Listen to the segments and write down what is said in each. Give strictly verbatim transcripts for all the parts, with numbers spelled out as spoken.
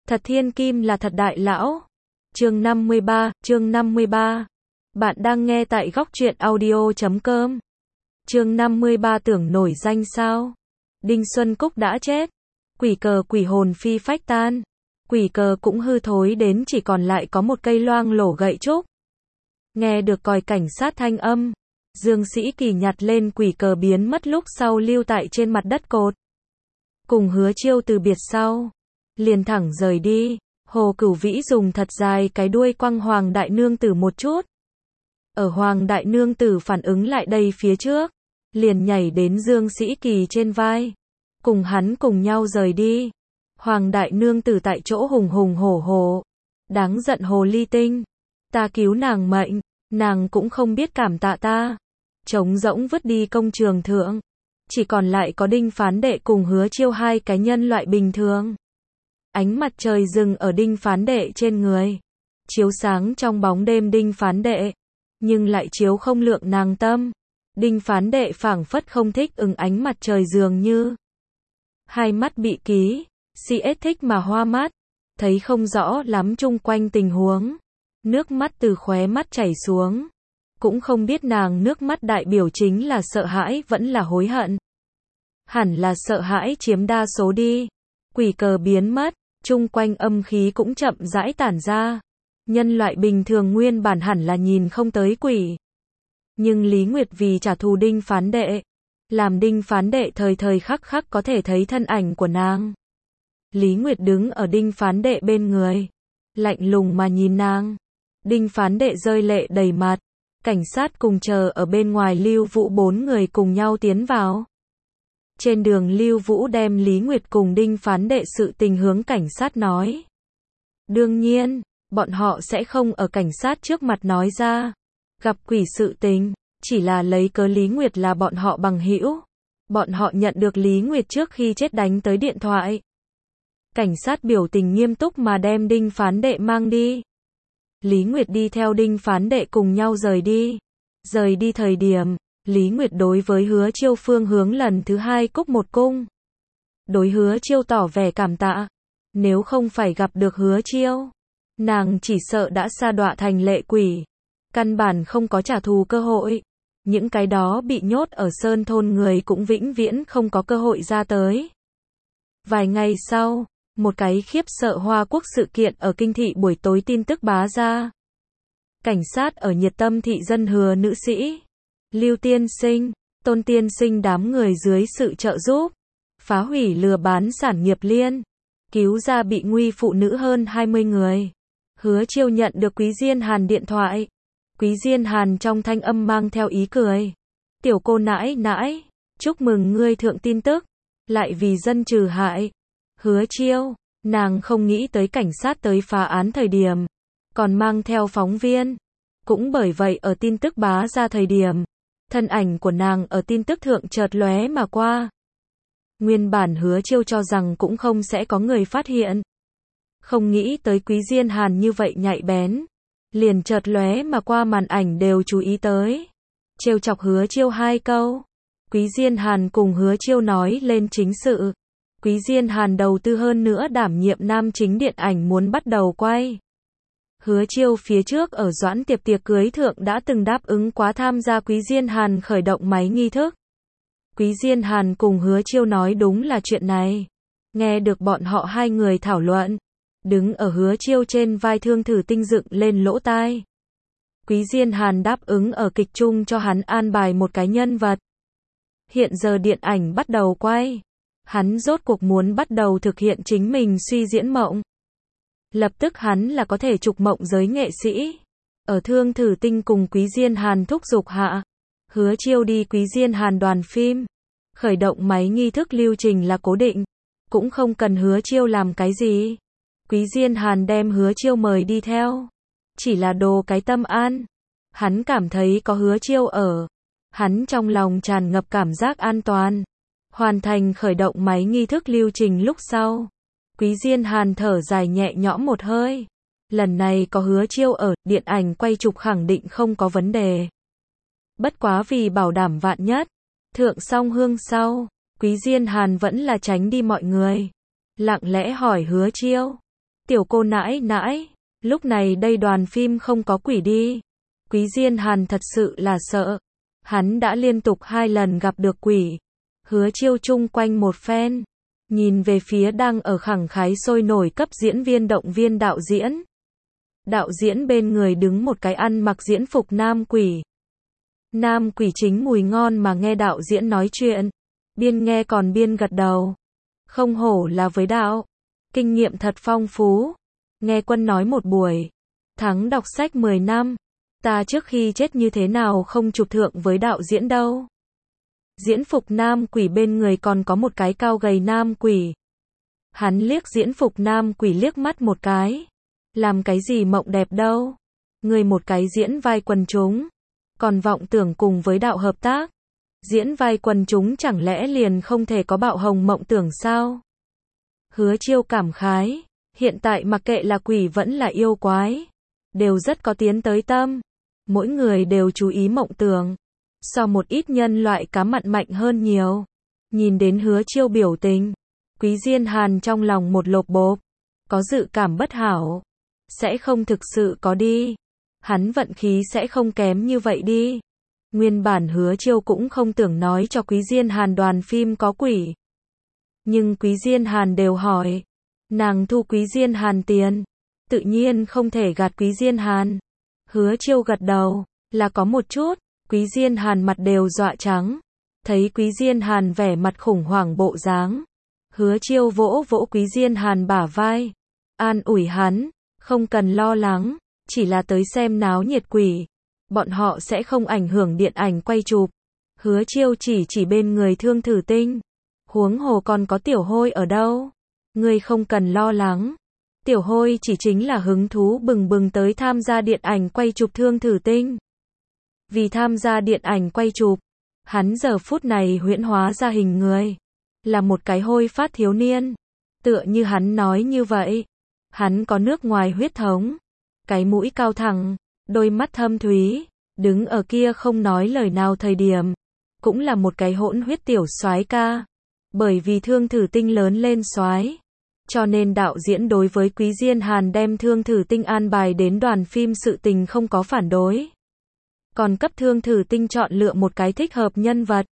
Thật thiên kim là thật đại lão. Chương năm mươi ba, chương năm mươi ba. Bạn đang nghe tại góc truyện audio chấm com. Chương năm mươi ba tưởng nổi danh sao? Đinh Xuân Cúc đã chết. Quỷ cờ quỷ hồn phi phách tan. Quỷ cờ cũng hư thối đến chỉ còn lại có một cây loang lổ gậy trúc. Nghe được còi cảnh sát thanh âm, Dương Sĩ Kỳ nhặt lên quỷ cờ biến mất lúc sau lưu tại trên mặt đất cột. Cùng Hứa Chiêu từ biệt sau, liền thẳng rời đi. Hồ Cửu Vĩ dùng thật dài cái đuôi quăng Hoàng Đại Nương Tử một chút. Ở Hoàng Đại Nương Tử phản ứng lại đây phía trước, liền nhảy đến Dương Sĩ Kỳ trên vai, cùng hắn cùng nhau rời đi. Hoàng Đại Nương Tử tại chỗ hùng hùng hổ hổ, đáng giận hồ ly tinh, ta cứu nàng mệnh, nàng cũng không biết cảm tạ ta. Trống rỗng vứt đi công trường thượng, chỉ còn lại có Đinh Phán Đệ cùng Hứa Chiêu hai cái nhân loại bình thường. Ánh mặt trời dừng ở Đinh Phán Đệ trên người, chiếu sáng trong bóng đêm Đinh Phán Đệ, nhưng lại chiếu không lượng nàng tâm. Đinh Phán Đệ phảng phất không thích ứng ánh mặt trời dường như. Hai mắt bị ký, si ết thích mà hoa mắt, thấy không rõ lắm chung quanh tình huống. Nước mắt từ khóe mắt chảy xuống, cũng không biết nàng nước mắt đại biểu chính là sợ hãi vẫn là hối hận. Hẳn là sợ hãi chiếm đa số đi. Quỷ cờ biến mất, chung quanh âm khí cũng chậm rãi tản ra. Nhân loại bình thường nguyên bản hẳn là nhìn không tới quỷ. Nhưng Lý Nguyệt vì trả thù Đinh Phán Đệ, làm Đinh Phán Đệ thời thời khắc khắc có thể thấy thân ảnh của nàng. Lý Nguyệt đứng ở Đinh Phán Đệ bên người, lạnh lùng mà nhìn nàng. Đinh Phán Đệ rơi lệ đầy mặt. Cảnh sát cùng chờ ở bên ngoài Lưu Vũ bốn người cùng nhau tiến vào. Trên đường Lưu Vũ đem Lý Nguyệt cùng Đinh Phán Đệ sự tình hướng cảnh sát nói. Đương nhiên, bọn họ sẽ không ở cảnh sát trước mặt nói ra. Gặp quỷ sự tình, chỉ là lấy cớ Lý Nguyệt là bọn họ bằng hữu. Bọn họ nhận được Lý Nguyệt trước khi chết đánh tới điện thoại. Cảnh sát biểu tình nghiêm túc mà đem Đinh Phán Đệ mang đi. Lý Nguyệt đi theo Đinh Phán Đệ cùng nhau rời đi. Rời đi thời điểm, Lý Nguyệt đối với Hứa Chiêu phương hướng lần thứ hai cúc một cung. Đối Hứa Chiêu tỏ vẻ cảm tạ. Nếu không phải gặp được Hứa Chiêu, nàng chỉ sợ đã sa đọa thành lệ quỷ. Căn bản không có trả thù cơ hội. Những cái đó bị nhốt ở Sơn Thôn người cũng vĩnh viễn không có cơ hội ra tới. Vài ngày sau, một cái khiếp sợ Hoa Quốc sự kiện ở kinh thị buổi tối tin tức bá ra. Cảnh sát ở nhiệt tâm thị dân Hứa nữ sĩ, Lưu Tiên Sinh, Tôn Tiên Sinh đám người dưới sự trợ giúp, phá hủy lừa bán sản nghiệp liên, cứu ra bị nguy phụ nữ hơn hai mươi người. Hứa Chiêu nhận được Quý Diên Hàn điện thoại. Quý Diên Hàn trong thanh âm mang theo ý cười. Tiểu cô nãi nãi, chúc mừng ngươi thượng tin tức, lại vì dân trừ hại. Hứa Chiêu, nàng không nghĩ tới cảnh sát tới phá án thời điểm, còn mang theo phóng viên. Cũng bởi vậy ở tin tức bá ra thời điểm, thân ảnh của nàng ở tin tức thượng chợt lóe mà qua. Nguyên bản Hứa Chiêu cho rằng cũng không sẽ có người phát hiện. Không nghĩ tới Quý Diên Hàn như vậy nhạy bén. Liền chợt lóe mà qua màn ảnh đều chú ý tới. Trêu chọc Hứa Chiêu hai câu. Quý Diên Hàn cùng Hứa Chiêu nói lên chính sự. Quý Diên Hàn đầu tư hơn nữa đảm nhiệm nam chính điện ảnh muốn bắt đầu quay. Hứa Chiêu phía trước ở Doãn Tiệp tiệc cưới thượng đã từng đáp ứng quá tham gia Quý Diên Hàn khởi động máy nghi thức. Quý Diên Hàn cùng Hứa Chiêu nói đúng là chuyện này. Nghe được bọn họ hai người thảo luận, đứng ở Hứa Chiêu trên vai Thương Thử Tinh dựng lên lỗ tai. Quý Diên Hàn đáp ứng ở kịch chung cho hắn an bài một cái nhân vật. Hiện giờ điện ảnh bắt đầu quay. Hắn rốt cuộc muốn bắt đầu thực hiện chính mình suy diễn mộng. Lập tức hắn là có thể trục mộng giới nghệ sĩ. Ở Thương Thử Tinh cùng Quý Diên Hàn thúc giục hạ, Hứa Chiêu đi Quý Diên Hàn đoàn phim. Khởi động máy nghi thức lưu trình là cố định, cũng không cần Hứa Chiêu làm cái gì. Quý Diên Hàn đem Hứa Chiêu mời đi theo, chỉ là đồ cái tâm an. Hắn cảm thấy có Hứa Chiêu ở, hắn trong lòng tràn ngập cảm giác an toàn. Hoàn thành khởi động máy nghi thức lưu trình lúc sau, Quý Diên Hàn thở dài nhẹ nhõm một hơi. Lần này có Hứa Chiêu ở, điện ảnh quay chụp khẳng định không có vấn đề. Bất quá vì bảo đảm vạn nhất, thượng song hương sau, Quý Diên Hàn vẫn là tránh đi mọi người. Lặng lẽ hỏi Hứa Chiêu, Tiểu cô nãi nãi, lúc này đây đoàn phim không có quỷ đi. Quý Diên Hàn thật sự là sợ. Hắn đã liên tục hai lần gặp được quỷ. Hứa Chiêu chung quanh một phen. Nhìn về phía đang ở khẳng khái sôi nổi cấp diễn viên động viên đạo diễn. Đạo diễn bên người đứng một cái ăn mặc diễn phục nam quỷ. Nam quỷ chính mùi ngon mà nghe đạo diễn nói chuyện. Biên nghe còn biên gật đầu. Không hổ là với đạo. Kinh nghiệm thật phong phú. Nghe Quân nói một buổi. Thắng đọc sách mười năm. Ta trước khi chết như thế nào không chụp thượng với đạo diễn đâu. Diễn phục nam quỷ bên người còn có một cái cao gầy nam quỷ. Hắn liếc diễn phục nam quỷ liếc mắt một cái. Làm cái gì mộng đẹp đâu. Người một cái diễn vai quần chúng. Còn vọng tưởng cùng với đạo hợp tác. Diễn vai quần chúng chẳng lẽ liền không thể có bạo hồng mộng tưởng sao? Hứa Chiêu cảm khái. Hiện tại mặc kệ là quỷ vẫn là yêu quái. Đều rất có tiến tới tâm. Mỗi người đều chú ý mộng tưởng. So một ít nhân loại cá mặn mạnh hơn nhiều. Nhìn đến Hứa Chiêu biểu tình. Quý Diên Hàn trong lòng một lộp bộp. Có dự cảm bất hảo. Sẽ không thực sự có đi. Hắn vận khí sẽ không kém như vậy đi. Nguyên bản Hứa Chiêu cũng không tưởng nói cho Quý Diên Hàn đoàn phim có quỷ. Nhưng Quý Diên Hàn đều hỏi. Nàng thu Quý Diên Hàn tiền. Tự nhiên không thể gạt Quý Diên Hàn. Hứa Chiêu gật đầu. Là có một chút. Quý Diên Hàn mặt đều dọa trắng. Thấy Quý Diên Hàn vẻ mặt khủng hoảng bộ dáng. Hứa Chiêu vỗ vỗ Quý Diên Hàn bả vai. An ủi hắn. Không cần lo lắng. Chỉ là tới xem náo nhiệt quỷ. Bọn họ sẽ không ảnh hưởng điện ảnh quay chụp. Hứa Chiêu chỉ chỉ bên người Thương Thử Tinh. Huống hồ còn có Tiểu Hôi ở đâu. Ngươi không cần lo lắng. Tiểu Hôi chỉ chính là hứng thú bừng bừng tới tham gia điện ảnh quay chụp Thương Thử Tinh. Vì tham gia điện ảnh quay chụp, hắn giờ phút này huyễn hóa ra hình người. Là một cái hôi phát thiếu niên. Tựa như hắn nói như vậy. Hắn có nước ngoài huyết thống. Cái mũi cao thẳng, đôi mắt thâm thúy. Đứng ở kia không nói lời nào thời điểm. Cũng là một cái hỗn huyết tiểu soái ca. Bởi vì Thương Thử Tinh lớn lên soái, cho nên đạo diễn đối với Quý Diên Hàn đem Thương Thử Tinh an bài đến đoàn phim sự tình không có phản đối. Còn cấp Thương Thử Tinh chọn lựa một cái thích hợp nhân vật.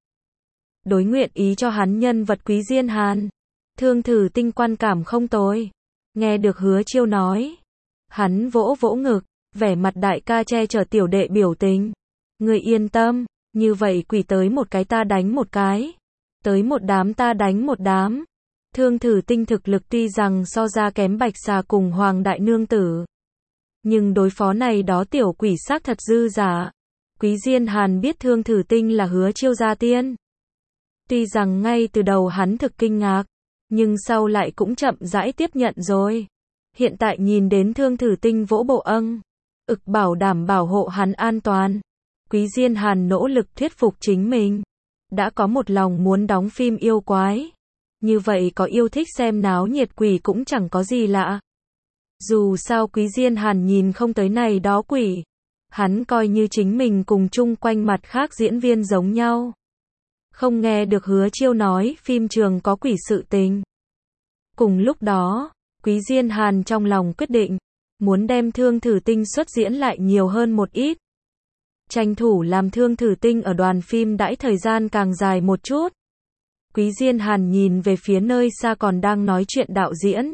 Đối nguyện ý cho hắn nhân vật Quý Diên Hàn. Thương Thử Tinh quan cảm không tồi. Nghe được Hứa Chiêu nói. Hắn vỗ vỗ ngực, vẻ mặt đại ca che chở tiểu đệ biểu tình. Người yên tâm, như vậy quỷ tới một cái ta đánh một cái. Tới một đám ta đánh một đám. Thương Thử Tinh thực lực tuy rằng so ra kém Bạch Xà cùng Hoàng Đại Nương Tử. Nhưng đối phó này đó tiểu quỷ xác thật dư giả. Quý Diên Hàn biết Thương Thử Tinh là Hứa Chiêu gia tiên. Tuy rằng ngay từ đầu hắn thực kinh ngạc, nhưng sau lại cũng chậm rãi tiếp nhận rồi. Hiện tại nhìn đến Thương Thử Tinh vỗ bộ âng, ực bảo đảm bảo hộ hắn an toàn. Quý Diên Hàn nỗ lực thuyết phục chính mình. Đã có một lòng muốn đóng phim yêu quái. Như vậy có yêu thích xem náo nhiệt quỷ cũng chẳng có gì lạ. Dù sao Quý Diên Hàn nhìn không tới này đó quỷ. Hắn coi như chính mình cùng chung quanh mặt khác diễn viên giống nhau. Không nghe được Hứa Chiêu nói phim trường có quỷ sự tình. Cùng lúc đó, Quý Diên Hàn trong lòng quyết định. Muốn đem Thương Thử Tinh xuất diễn lại nhiều hơn một ít. Tranh thủ làm Thương Thử Tinh ở đoàn phim đãi thời gian càng dài một chút. Quý Diên Hàn nhìn về phía nơi xa còn đang nói chuyện đạo diễn.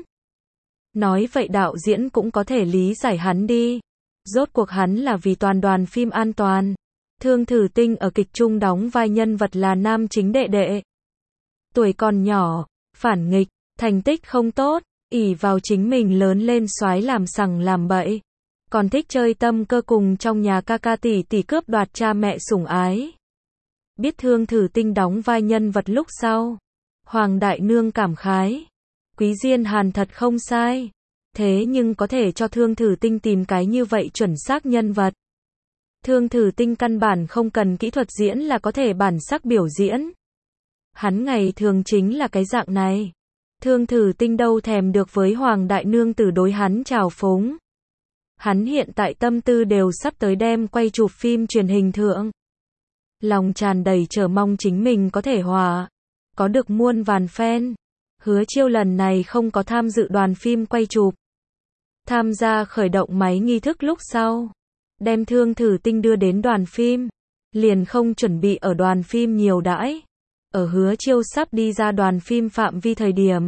Nói vậy đạo diễn cũng có thể lý giải hắn đi. Rốt cuộc hắn là vì toàn đoàn phim an toàn. Thương Thử Tinh ở kịch trung đóng vai nhân vật là nam chính đệ đệ. Tuổi còn nhỏ, phản nghịch, thành tích không tốt, ỷ vào chính mình lớn lên soái làm sằng làm bậy. Còn thích chơi tâm cơ cùng trong nhà ca ca tỷ tỷ cướp đoạt cha mẹ sủng ái. Biết Thương Thử Tinh đóng vai nhân vật lúc sau. Hoàng Đại Nương cảm khái. Quý Diên Hàn thật không sai. Thế nhưng có thể cho Thương Thử Tinh tìm cái như vậy chuẩn xác nhân vật. Thương Thử Tinh căn bản không cần kỹ thuật diễn là có thể bản sắc biểu diễn. Hắn ngày thường chính là cái dạng này. Thương Thử Tinh đâu thèm được với Hoàng Đại Nương Tử đối hắn trào phúng. Hắn hiện tại tâm tư đều sắp tới đem quay chụp phim truyền hình thượng. Lòng tràn đầy chờ mong chính mình có thể hòa. Có được muôn vàn fan. Hứa Chiêu lần này không có tham dự đoàn phim quay chụp. Tham gia khởi động máy nghi thức lúc sau, đem Thương Thử Tinh đưa đến đoàn phim, liền không chuẩn bị ở đoàn phim nhiều đãi. Ở Hứa Chiêu sắp đi ra đoàn phim phạm vi thời điểm,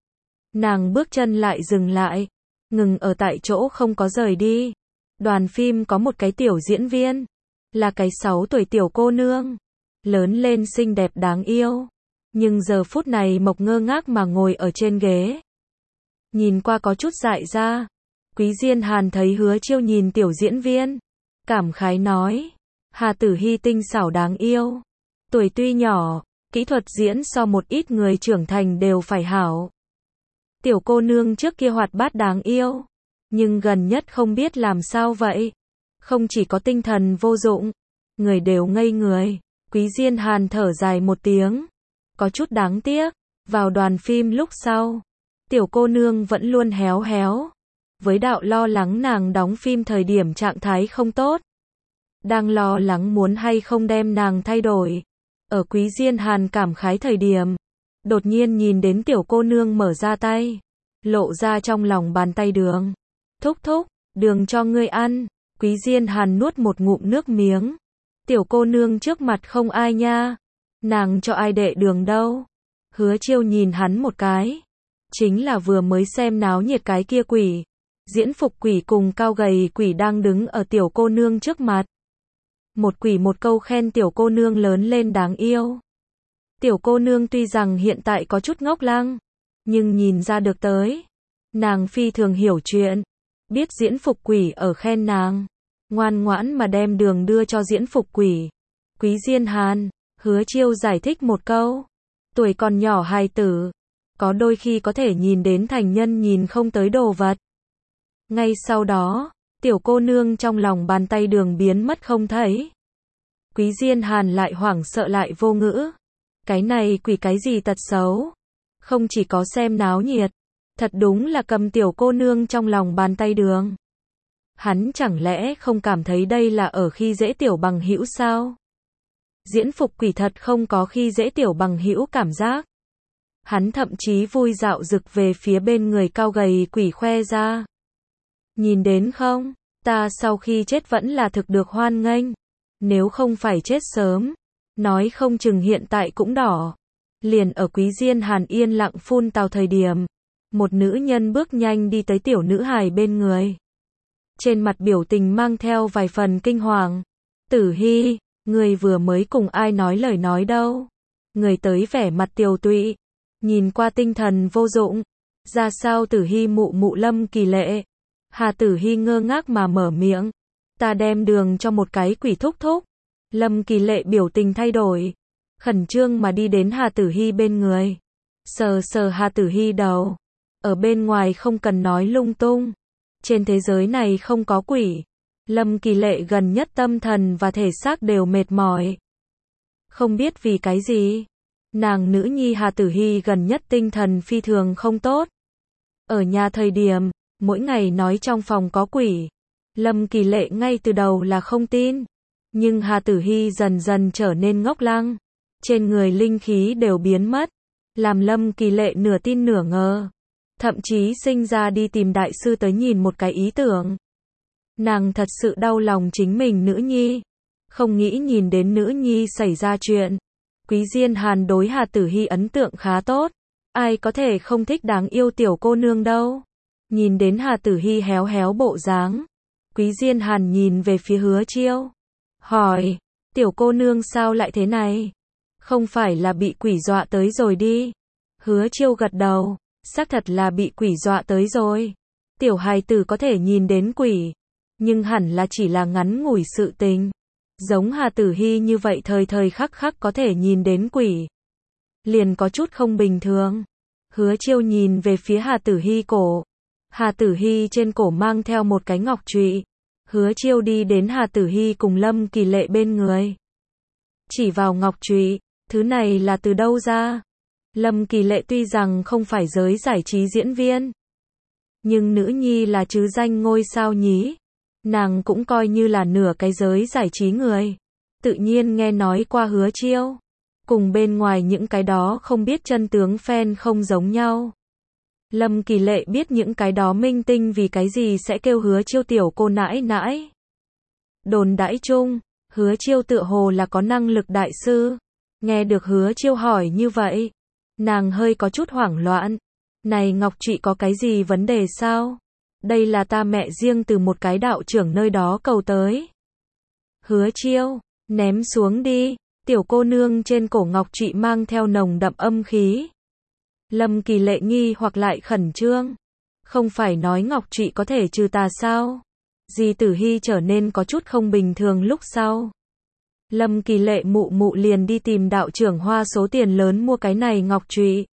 nàng bước chân lại dừng lại, ngừng ở tại chỗ không có rời đi. Đoàn phim có một cái tiểu diễn viên, là cái sáu tuổi tiểu cô nương, lớn lên xinh đẹp đáng yêu, nhưng giờ phút này mộc ngơ ngác mà ngồi ở trên ghế, nhìn qua có chút dại ra. Quý Diên Hàn thấy Hứa Chiêu nhìn tiểu diễn viên, cảm khái nói, Hà Tử Hi tinh xảo đáng yêu, tuổi tuy nhỏ, kỹ thuật diễn so một ít người trưởng thành đều phải hảo. Tiểu cô nương trước kia hoạt bát đáng yêu, nhưng gần nhất không biết làm sao vậy, không chỉ có tinh thần vô dụng, người đều ngây người. Quý Diên Hàn thở dài một tiếng, có chút đáng tiếc. Vào đoàn phim lúc sau, tiểu cô nương vẫn luôn héo héo, với đạo lo lắng nàng đóng phim thời điểm trạng thái không tốt, đang lo lắng muốn hay không đem nàng thay đổi. Ở Quý Diên Hàn cảm khái thời điểm, đột nhiên nhìn đến tiểu cô nương mở ra tay, lộ ra trong lòng bàn tay đường. Thúc thúc, đường cho ngươi ăn. Quý Diên Hàn nuốt một ngụm nước miếng. Tiểu cô nương trước mặt không ai nha, nàng cho ai đệ đường đâu. Hứa Chiêu nhìn hắn một cái, chính là vừa mới xem náo nhiệt cái kia quỷ. Diễn phục quỷ cùng cao gầy quỷ đang đứng ở tiểu cô nương trước mặt. Một quỷ một câu khen tiểu cô nương lớn lên đáng yêu. Tiểu cô nương tuy rằng hiện tại có chút ngốc lăng, nhưng nhìn ra được tới, nàng phi thường hiểu chuyện, biết diễn phục quỷ ở khen nàng, ngoan ngoãn mà đem đường đưa cho diễn phục quỷ. Quý Diên Hàn, Hứa Chiêu giải thích một câu, tuổi còn nhỏ hài tử, có đôi khi có thể nhìn đến thành nhân nhìn không tới đồ vật. Ngay sau đó, tiểu cô nương trong lòng bàn tay đường biến mất không thấy. Quý Diên Hàn lại hoảng sợ lại vô ngữ. Cái này quỷ cái gì tật xấu? Không chỉ có xem náo nhiệt, thật đúng là cầm tiểu cô nương trong lòng bàn tay đường. Hắn chẳng lẽ không cảm thấy đây là ở khi dễ tiểu bằng hữu sao? Diễn phục quỷ thật không có khi dễ tiểu bằng hữu cảm giác. Hắn thậm chí vui dạo rực về phía bên người cao gầy quỷ khoe ra. Nhìn đến không, ta sau khi chết vẫn là thực được hoan nghênh. Nếu không phải chết sớm, nói không chừng hiện tại cũng đỏ. Liền ở Quý Diên Hàn yên lặng phun tào thời điểm, một nữ nhân bước nhanh đi tới tiểu nữ hài bên người. Trên mặt biểu tình mang theo vài phần kinh hoàng. Tử Hi, người vừa mới cùng ai nói lời nói đâu? Người tới vẻ mặt tiều tụy, nhìn qua tinh thần vô dụng. Ra sao Tử Hi mụ mụ Lâm Kỳ Lệ? Hà Tử Hi ngơ ngác mà mở miệng. Ta đem đường cho một cái quỷ thúc thúc. Lâm Kỳ Lệ biểu tình thay đổi, khẩn trương mà đi đến Hà Tử Hi bên người. Sờ sờ Hà Tử Hi đầu. Ở bên ngoài không cần nói lung tung. Trên thế giới này không có quỷ. Lâm Kỳ Lệ gần nhất tâm thần và thể xác đều mệt mỏi. Không biết vì cái gì, nàng nữ nhi Hà Tử Hi gần nhất tinh thần phi thường không tốt. Ở nhà thời điểm, mỗi ngày nói trong phòng có quỷ. Lâm Kỳ Lệ ngay từ đầu là không tin. Nhưng Hà Tử Hi dần dần trở nên ngốc lăng. Trên người linh khí đều biến mất. Làm Lâm Kỳ Lệ nửa tin nửa ngờ. Thậm chí sinh ra đi tìm đại sư tới nhìn một cái ý tưởng. Nàng thật sự đau lòng chính mình nữ nhi. Không nghĩ nhìn đến nữ nhi xảy ra chuyện. Quý Diên Hàn đối Hà Tử Hi ấn tượng khá tốt. Ai có thể không thích đáng yêu tiểu cô nương đâu. Nhìn đến Hà Tử Hi héo héo bộ dáng. Quý Diên Hàn nhìn về phía Hứa Chiêu. Hỏi, tiểu cô nương sao lại thế này? Không phải là bị quỷ dọa tới rồi đi. Hứa Chiêu gật đầu, xác thật là bị quỷ dọa tới rồi. Tiểu hài tử có thể nhìn đến quỷ, nhưng hẳn là chỉ là ngắn ngủi sự tình. Giống Hà Tử Hi như vậy thời thời khắc khắc có thể nhìn đến quỷ, liền có chút không bình thường. Hứa Chiêu nhìn về phía Hà Tử Hi cổ. Hà Tử Hi trên cổ mang theo một cái ngọc trụy. Hứa Chiêu đi đến Hà Tử Hi cùng Lâm Kỳ Lệ bên người. Chỉ vào ngọc trụy, thứ này là từ đâu ra? Lâm Kỳ Lệ tuy rằng không phải giới giải trí diễn viên, nhưng nữ nhi là chứ danh ngôi sao nhí. Nàng cũng coi như là nửa cái giới giải trí người. Tự nhiên nghe nói qua Hứa Chiêu. Cùng bên ngoài những cái đó không biết chân tướng fan không giống nhau. Lâm Kỳ Lệ biết những cái đó minh tinh vì cái gì sẽ kêu Hứa Chiêu tiểu cô nãi nãi. Đồn đãi chung, Hứa Chiêu tựa hồ là có năng lực đại sư. Nghe được Hứa Chiêu hỏi như vậy, nàng hơi có chút hoảng loạn. Này Ngọc Trụy có cái gì vấn đề sao? Đây là ta mẹ riêng từ một cái đạo trưởng nơi đó cầu tới. Hứa Chiêu, ném xuống đi. Tiểu cô nương trên cổ Ngọc Trụy mang theo nồng đậm âm khí. Lâm Kỳ Lệ nghi hoặc lại khẩn trương. Không phải nói Ngọc Trụy có thể trừ tà sao? Di Tử Hy trở nên có chút không bình thường lúc sau. Lâm Kỳ Lệ mụ mụ liền đi tìm đạo trưởng hoa số tiền lớn mua cái này Ngọc Trụy.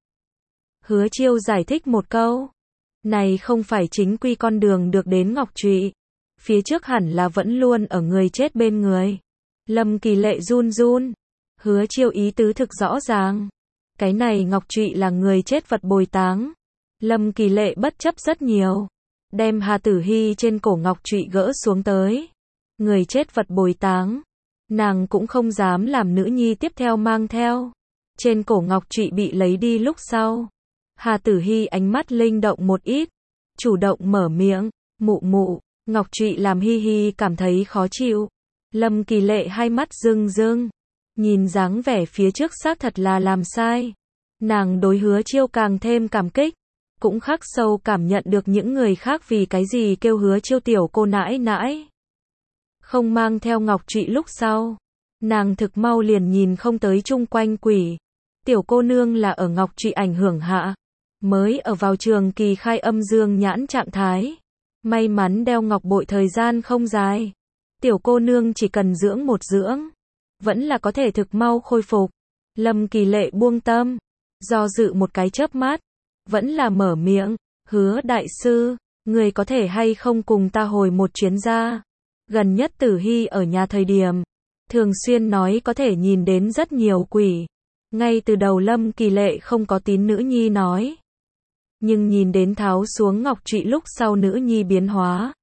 Hứa Chiêu giải thích một câu. Này không phải chính quy con đường được đến Ngọc Trụy. Phía trước hẳn là vẫn luôn ở người chết bên người. Lâm Kỳ Lệ run run. Hứa Chiêu ý tứ thực rõ ràng. Cái này Ngọc Trụy là người chết vật bồi táng. Lâm Kỳ Lệ bất chấp rất nhiều. Đem Hà Tử Hy trên cổ Ngọc Trụy gỡ xuống tới. Người chết vật bồi táng. Nàng cũng không dám làm nữ nhi tiếp theo mang theo. Trên cổ Ngọc Trụy bị lấy đi lúc sau. Hà Tử Hy ánh mắt linh động một ít. Chủ động mở miệng. Mụ mụ, Ngọc Trụy làm Hi Hi cảm thấy khó chịu. Lâm Kỳ Lệ hai mắt rưng rưng. Nhìn dáng vẻ phía trước xác thật là làm sai. Nàng đối Hứa Chiêu càng thêm cảm kích. Cũng khắc sâu cảm nhận được những người khác vì cái gì kêu Hứa Chiêu tiểu cô nãi nãi. Không mang theo Ngọc Trụy lúc sau. Nàng thực mau liền nhìn không tới chung quanh quỷ. Tiểu cô nương là ở Ngọc Trụy ảnh hưởng hạ. Mới ở vào trường kỳ khai âm dương nhãn trạng thái. May mắn đeo ngọc bội thời gian không dài. Tiểu cô nương chỉ cần dưỡng một dưỡng. Vẫn là có thể thực mau khôi phục. Lâm Kỳ Lệ buông tâm. Do dự một cái chớp mắt. Vẫn là mở miệng. Hứa đại sư, người có thể hay không cùng ta hồi một chuyến ra. Gần nhất Tử Hy ở nhà thời điểm. Thường xuyên nói có thể nhìn đến rất nhiều quỷ. Ngay từ đầu Lâm Kỳ Lệ không có tín nữ nhi nói. Nhưng nhìn đến tháo xuống Ngọc Trụy lúc sau nữ nhi biến hóa.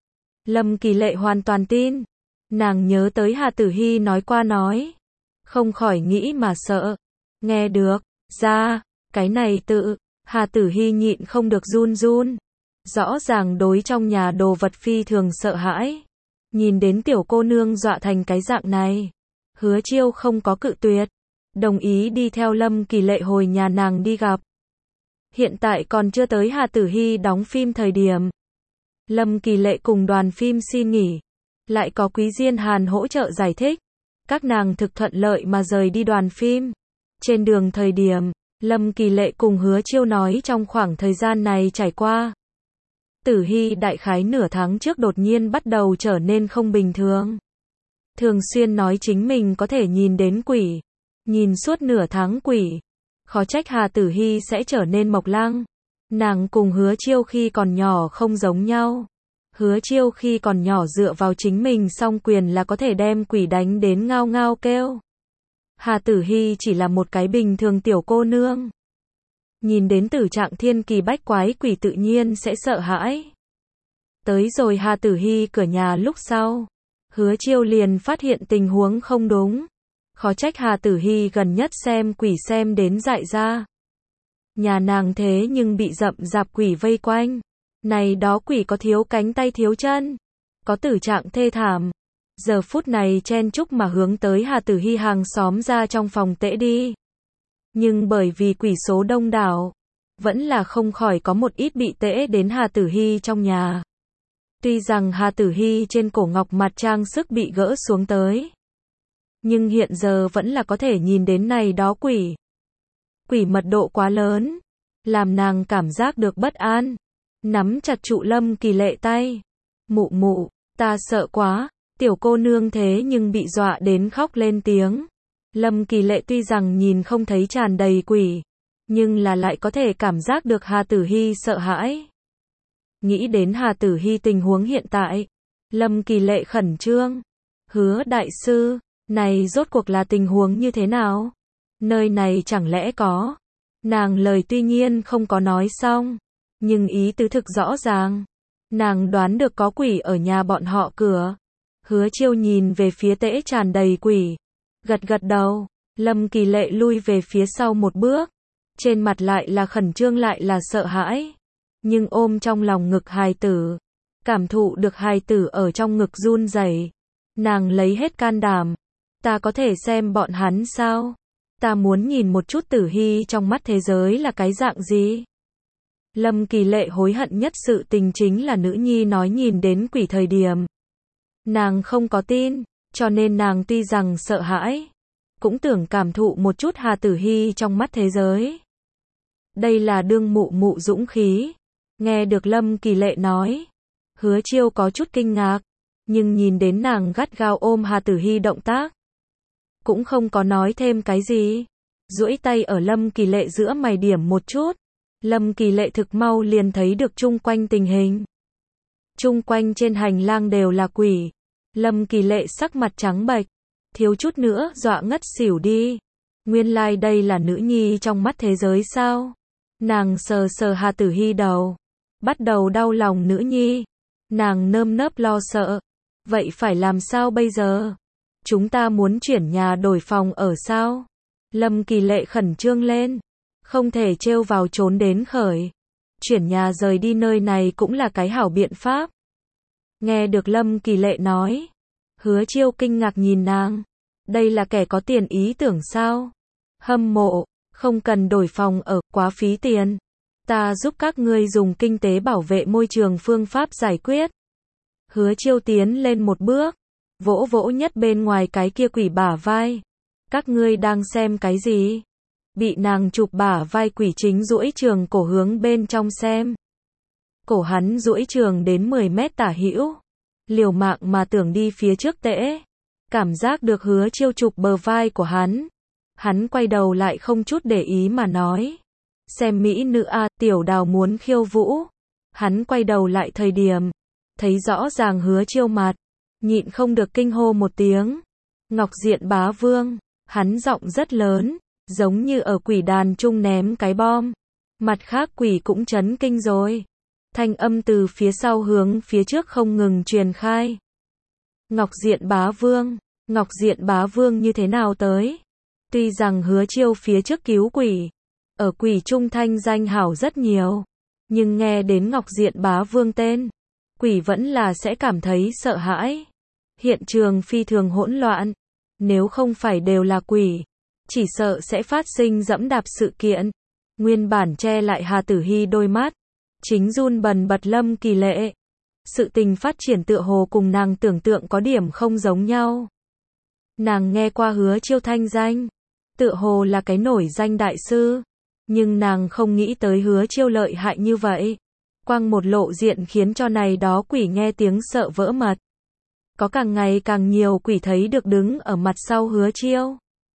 Lâm Kỳ Lệ hoàn toàn tin. Nàng nhớ tới Hà Tử Hy nói qua nói. Không khỏi nghĩ mà sợ. Nghe được, ra, cái này tự, Hà Tử Hy nhịn không được run run. Rõ ràng đối trong nhà đồ vật phi thường sợ hãi. Nhìn đến tiểu cô nương dọa thành cái dạng này. Hứa Chiêu không có cự tuyệt. Đồng ý đi theo Lâm Kỳ Lệ hồi nhà nàng đi gặp. Hiện tại còn chưa tới Hà Tử Hy đóng phim thời điểm. Lâm Kỳ Lệ cùng đoàn phim xin nghỉ. Lại có Quý Diên Hàn hỗ trợ giải thích. Các nàng thực thuận lợi mà rời đi đoàn phim. Trên đường thời điểm, Lâm Kỳ Lệ cùng Hứa Chiêu nói trong khoảng thời gian này trải qua. Tử Hy đại khái nửa tháng trước đột nhiên bắt đầu trở nên không bình thường. Thường xuyên nói chính mình có thể nhìn đến quỷ. Nhìn suốt nửa tháng quỷ. Khó trách Hà Tử Hy sẽ trở nên mộc lăng. Nàng cùng Hứa Chiêu khi còn nhỏ không giống nhau. Hứa Chiêu khi còn nhỏ dựa vào chính mình song quyền là có thể đem quỷ đánh đến ngao ngao kêu. Hà Tử Hy chỉ là một cái bình thường tiểu cô nương. Nhìn đến tử trạng thiên kỳ bách quái quỷ tự nhiên sẽ sợ hãi. Tới rồi Hà Tử Hy cửa nhà lúc sau. Hứa Chiêu liền phát hiện tình huống không đúng. Khó trách Hà Tử Hy gần nhất xem quỷ xem đến dại ra. Nhà nàng thế nhưng bị rậm rạp quỷ vây quanh. Này đó quỷ có thiếu cánh tay thiếu chân. Có tử trạng thê thảm. Giờ phút này chen chúc mà hướng tới Hà Tử Hy hàng xóm ra trong phòng tễ đi. Nhưng bởi vì quỷ số đông đảo. Vẫn là không khỏi có một ít bị tễ đến Hà Tử Hy trong nhà. Tuy rằng Hà Tử Hy trên cổ ngọc mặt trang sức bị gỡ xuống tới. Nhưng hiện giờ vẫn là có thể nhìn đến này đó quỷ. Quỷ mật độ quá lớn. Làm nàng cảm giác được bất an. Nắm chặt trụ Lâm Kỳ Lệ tay. Mụ mụ, ta sợ quá. Tiểu cô nương thế nhưng bị dọa đến khóc lên tiếng. Lâm Kỳ Lệ tuy rằng nhìn không thấy tràn đầy quỷ. Nhưng là lại có thể cảm giác được Hà Tử Hy sợ hãi. Nghĩ đến Hà Tử Hy tình huống hiện tại. Lâm Kỳ Lệ khẩn trương. Hứa đại sư, này rốt cuộc là tình huống như thế nào? Nơi này chẳng lẽ có? Nàng lời tuy nhiên không có nói xong. Nhưng ý tứ thực rõ ràng. Nàng đoán được có quỷ ở nhà bọn họ cửa. Hứa Chiêu nhìn về phía tễ tràn đầy quỷ. Gật gật đầu. Lâm Kỳ Lệ lui về phía sau một bước. trên mặt lại là khẩn trương lại là sợ hãi, nhưng ôm trong lòng ngực hài tử, cảm thụ được hài tử ở trong ngực run rẩy, nàng lấy hết can đảm, ta có thể xem bọn hắn sao? Ta muốn nhìn một chút Tử Hy trong mắt thế giới là cái dạng gì? Lâm Kỳ Lệ hối hận nhất sự tình chính là nữ nhi nói nhìn đến quỷ thời điểm. Nàng không có tin, cho nên nàng tuy rằng sợ hãi, cũng tưởng cảm thụ một chút Hà Tử Hy trong mắt thế giới. Đây là đương mụ mụ dũng khí. Nghe được Lâm Kỳ Lệ nói, Hứa Chiêu có chút kinh ngạc, nhưng nhìn đến nàng gắt gao ôm Hà Tử Hy động tác, cũng không có nói thêm cái gì, duỗi tay ở Lâm Kỳ Lệ giữa mày điểm một chút. Lâm Kỳ Lệ thực mau liền thấy được chung quanh tình hình. Chung quanh trên hành lang đều là quỷ. Lâm Kỳ Lệ sắc mặt trắng bệch, thiếu chút nữa dọa ngất xỉu đi. Nguyên lai like đây là nữ nhi trong mắt thế giới sao? Nàng sờ sờ Hà Tử Hy đầu, bắt đầu đau lòng nữ nhi. Nàng nơm nớp lo sợ. Vậy phải làm sao bây giờ? Chúng ta muốn chuyển nhà đổi phòng ở sao? Lâm Kỳ Lệ khẩn trương lên. Không thể trêu vào trốn đến khởi. Chuyển nhà rời đi nơi này cũng là cái hảo biện pháp. Nghe được Lâm Kỳ Lệ nói, Hứa Chiêu kinh ngạc nhìn nàng. Đây là kẻ có tiền ý tưởng sao? Hâm mộ, không cần đổi phòng ở, quá phí tiền. Ta giúp các ngươi dùng kinh tế bảo vệ môi trường phương pháp giải quyết. Hứa Chiêu tiến lên một bước, vỗ vỗ nhất bên ngoài cái kia quỷ bả vai. Các ngươi đang xem cái gì? Bị nàng chụp bả vai quỷ chính duỗi trường cổ hướng bên trong xem. Cổ hắn duỗi trường đến mười mét tả hữu. Liều mạng mà tưởng đi phía trước tễ. Cảm giác được Hứa Chiêu chụp bờ vai của hắn. Hắn quay đầu lại không chút để ý mà nói. Xem mỹ nữ a, Tiểu Đào muốn khiêu vũ. Hắn quay đầu lại thời điểm, thấy rõ ràng Hứa Chiêu mặt, nhịn không được kinh hô một tiếng. Ngọc Diện Bá Vương, hắn giọng rất lớn, giống như ở quỷ đàn trung ném cái bom. Mặt khác quỷ cũng chấn kinh rồi. Thanh âm từ phía sau hướng phía trước không ngừng truyền khai. Ngọc Diện Bá Vương, Ngọc Diện Bá Vương như thế nào tới? Tuy rằng Hứa Chiêu phía trước cứu quỷ, ở quỷ trung thanh danh hảo rất nhiều, nhưng nghe đến Ngọc Diện Bá Vương tên, quỷ vẫn là sẽ cảm thấy sợ hãi. Hiện trường phi thường hỗn loạn, nếu không phải đều là quỷ, chỉ sợ sẽ phát sinh dẫm đạp sự kiện. Nguyên bản che lại Hà Tử Hy đôi mắt, chính run bần bật Lâm Kỳ Lệ. Sự tình phát triển tựa hồ cùng nàng tưởng tượng có điểm không giống nhau. Nàng nghe qua Hứa Chiêu thanh danh, tựa hồ là cái nổi danh đại sư, nhưng nàng không nghĩ tới Hứa Chiêu lợi hại như vậy. Quang một lộ diện khiến cho này đó quỷ nghe tiếng sợ vỡ mật. Có càng ngày càng nhiều quỷ thấy được đứng ở mặt sau Hứa Chiêu.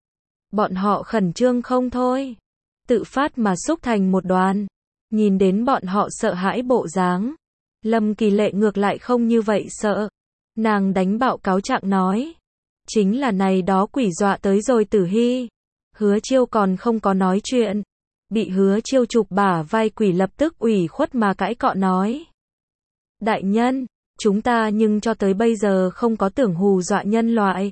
Bọn họ khẩn trương không thôi, tự phát mà xúc thành một đoàn. Nhìn đến bọn họ sợ hãi bộ dáng, Lâm Kỳ Lệ ngược lại không như vậy sợ. Nàng đánh bạo cáo trạng nói, chính là này đó quỷ dọa tới rồi Tử Hy. Hứa Chiêu còn không có nói chuyện, bị Hứa Chiêu chụp bả vai quỷ lập tức ủy khuất mà cãi cọ nói. Đại nhân, chúng ta nhưng cho tới bây giờ không có tưởng hù dọa nhân loại.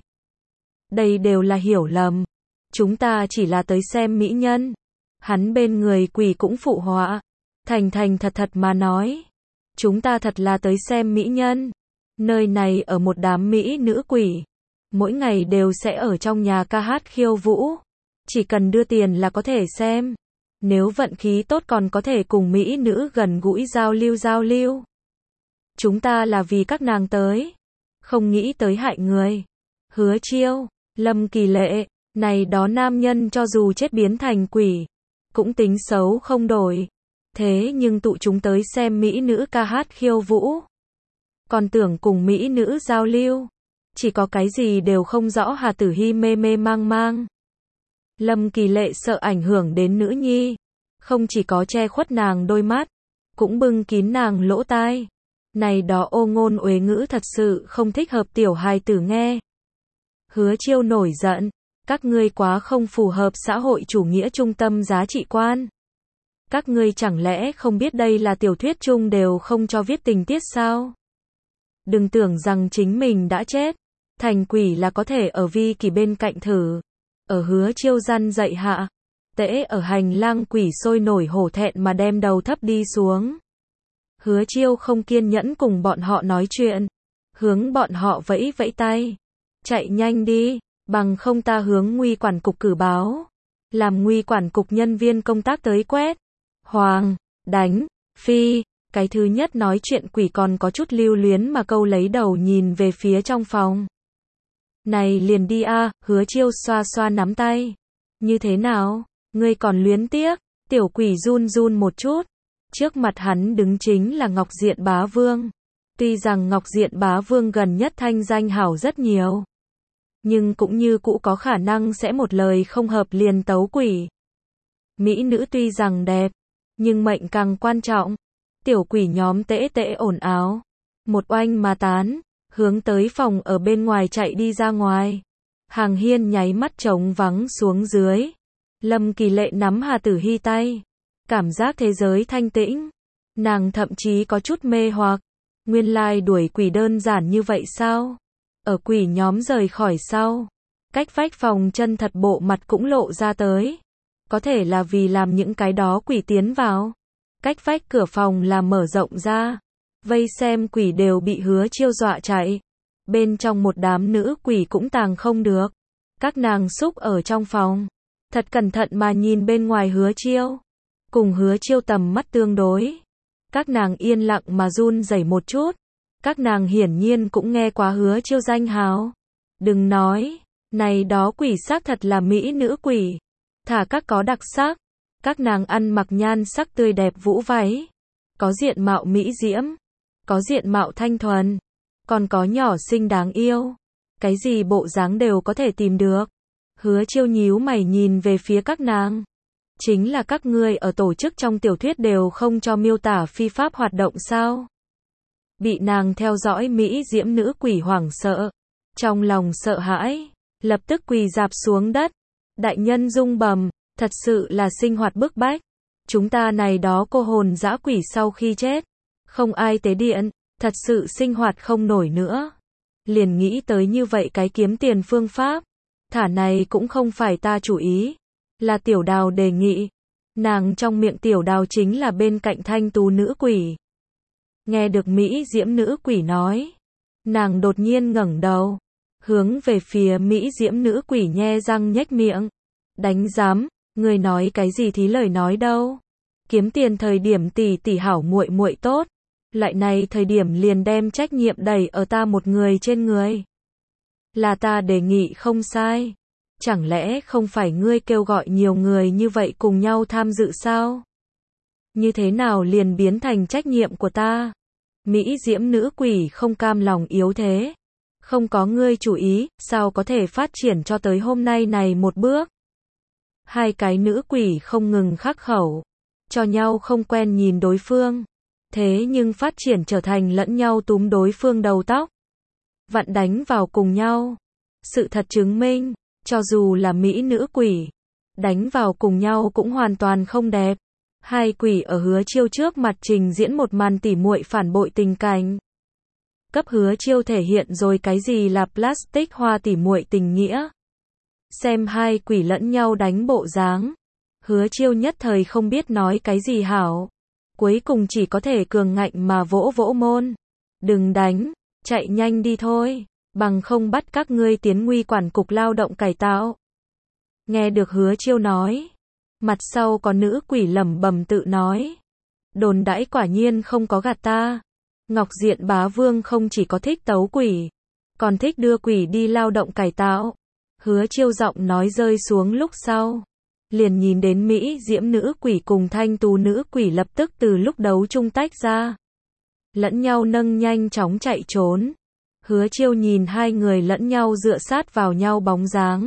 Đây đều là hiểu lầm. Chúng ta chỉ là tới xem mỹ nhân. Hắn bên người quỷ cũng phụ họa, thành thành thật thật mà nói. Chúng ta thật là tới xem mỹ nhân. Nơi này ở một đám mỹ nữ quỷ. Mỗi ngày đều sẽ ở trong nhà ca hát khiêu vũ. Chỉ cần đưa tiền là có thể xem. Nếu vận khí tốt còn có thể cùng mỹ nữ gần gũi giao lưu giao lưu. Chúng ta là vì các nàng tới, không nghĩ tới hại người. Hứa Chiêu, Lâm Kỳ Lệ, này đó nam nhân cho dù chết biến thành quỷ, cũng tính xấu không đổi. Thế nhưng tụ chúng tới xem mỹ nữ ca hát khiêu vũ, còn tưởng cùng mỹ nữ giao lưu, chỉ có cái gì đều không rõ. Hà Tử Hy mê mê mang mang. Lâm Kỳ Lệ sợ ảnh hưởng đến nữ nhi, không chỉ có che khuất nàng đôi mắt, cũng bưng kín nàng lỗ tai. Này đó ô ngôn uế ngữ thật sự không thích hợp tiểu hài tử nghe. Hứa Chiêu nổi giận, các ngươi quá không phù hợp xã hội chủ nghĩa trung tâm giá trị quan. Các ngươi chẳng lẽ không biết đây là tiểu thuyết chung đều không cho viết tình tiết sao? Đừng tưởng rằng chính mình đã chết, thành quỷ là có thể ở Vi Kỳ bên cạnh thử. Ở Hứa Chiêu răn dạy hạ, Tễ ở hành lang quỷ sôi nổi hổ thẹn mà đem đầu thấp đi xuống. Hứa Chiêu không kiên nhẫn cùng bọn họ nói chuyện, hướng bọn họ vẫy vẫy tay. Chạy nhanh đi, bằng không ta hướng Nguy quản cục cử báo. Làm Nguy quản cục nhân viên công tác tới quét. Hoàng, đánh, phi, cái thứ nhất nói chuyện quỷ còn có chút lưu luyến mà câu lấy đầu nhìn về phía trong phòng. Này liền đi a, Hứa Chiêu xoa xoa nắm tay. Như thế nào, ngươi còn luyến tiếc? Tiểu quỷ run run một chút. Trước mặt hắn đứng chính là Ngọc Diện Bá Vương. Tuy rằng Ngọc Diện Bá Vương gần nhất thanh danh hảo rất nhiều, nhưng cũng như cũ có khả năng sẽ một lời không hợp liền tấu quỷ. Mỹ nữ tuy rằng đẹp, nhưng mệnh càng quan trọng. Tiểu quỷ nhóm tễ tễ ồn áo, một oanh mà tán, hướng tới phòng ở bên ngoài chạy đi ra ngoài. Hàng Hiên nháy mắt trống vắng xuống dưới. Lâm Kỳ Lệ nắm Hà Tử Hi tay, cảm giác thế giới thanh tĩnh. Nàng thậm chí có chút mê hoặc. Nguyên lai đuổi quỷ đơn giản như vậy sao? Ở quỷ nhóm rời khỏi sau, cách vách phòng chân thật bộ mặt cũng lộ ra tới. Có thể là vì làm những cái đó quỷ tiến vào. Cách vách cửa phòng là mở rộng ra. Vây xem quỷ đều bị Hứa Chiêu dọa chạy. Bên trong một đám nữ quỷ cũng tàng không được. Các nàng xúc ở trong phòng, thật cẩn thận mà nhìn bên ngoài Hứa Chiêu. Cùng Hứa Chiêu tầm mắt tương đối. Các nàng yên lặng mà run rẩy một chút. Các nàng hiển nhiên cũng nghe quá Hứa Chiêu danh hào. Đừng nói, này đó quỷ xác thật là mỹ nữ quỷ. Thả các có đặc sắc. Các nàng ăn mặc nhan sắc tươi đẹp vũ váy. Có diện mạo mỹ diễm. Có diện mạo thanh thuần. Còn có nhỏ xinh đáng yêu. Cái gì bộ dáng đều có thể tìm được. Hứa Chiêu nhíu mày nhìn về phía các nàng. Chính là các ngươi ở tổ chức trong tiểu thuyết đều không cho miêu tả phi pháp hoạt động sao? Bị nàng theo dõi mỹ diễm nữ quỷ hoảng sợ. Trong lòng sợ hãi, lập tức quỳ dạp xuống đất. Đại nhân rung bầm, thật sự là sinh hoạt bức bách. Chúng ta này đó cô hồn dã quỷ sau khi chết, không ai tế điện, thật sự sinh hoạt không nổi nữa. Liền nghĩ tới như vậy cái kiếm tiền phương pháp. Thả này cũng không phải ta chủ ý, là Tiểu Đào đề nghị. Nàng trong miệng Tiểu Đào chính là bên cạnh thanh tú nữ quỷ. Nghe được mỹ diễm nữ quỷ nói, nàng đột nhiên ngẩng đầu, hướng về phía mỹ diễm nữ quỷ nhe răng nhếch miệng. Đánh giám, người nói cái gì thí lời nói đâu? Kiếm tiền thời điểm tỷ tỷ hảo muội muội tốt, lại này thời điểm liền đem trách nhiệm đẩy ở ta một người trên người. Là ta đề nghị không sai. Chẳng lẽ không phải ngươi kêu gọi nhiều người như vậy cùng nhau tham dự sao? Như thế nào liền biến thành trách nhiệm của ta? Mỹ diễm nữ quỷ không cam lòng yếu thế. Không có ngươi chủ ý, sao có thể phát triển cho tới hôm nay này một bước? Hai cái nữ quỷ không ngừng khắc khẩu, cho nhau không quen nhìn đối phương. Thế nhưng phát triển trở thành lẫn nhau túm đối phương đầu tóc. Vặn đánh vào cùng nhau. Sự thật chứng minh, cho dù là mỹ nữ quỷ, đánh vào cùng nhau cũng hoàn toàn không đẹp. Hai quỷ ở Hứa Chiêu trước mặt trình diễn một màn tỉ muội phản bội tình cảnh. Cấp Hứa Chiêu thể hiện rồi cái gì là plastic hoa tỉ muội tình nghĩa. Xem hai quỷ lẫn nhau đánh bộ dáng, Hứa Chiêu nhất thời không biết nói cái gì hảo. Cuối cùng chỉ có thể cường ngạnh mà vỗ vỗ môn. Đừng đánh, chạy nhanh đi thôi, bằng không bắt các ngươi tiến Nguy quản cục lao động cải tạo. Nghe được Hứa Chiêu nói, mặt sau có nữ quỷ lẩm bẩm tự nói. Đồn đãi quả nhiên không có gạt ta. Ngọc Diện Bá Vương không chỉ có thích tấu quỷ, còn thích đưa quỷ đi lao động cải tạo. Hứa Chiêu giọng nói rơi xuống lúc sau, liền nhìn đến mỹ diễm nữ quỷ cùng thanh tú nữ quỷ lập tức từ lúc đấu chung tách ra. Lẫn nhau nâng nhanh chóng chạy trốn. Hứa Chiêu nhìn hai người lẫn nhau dựa sát vào nhau bóng dáng.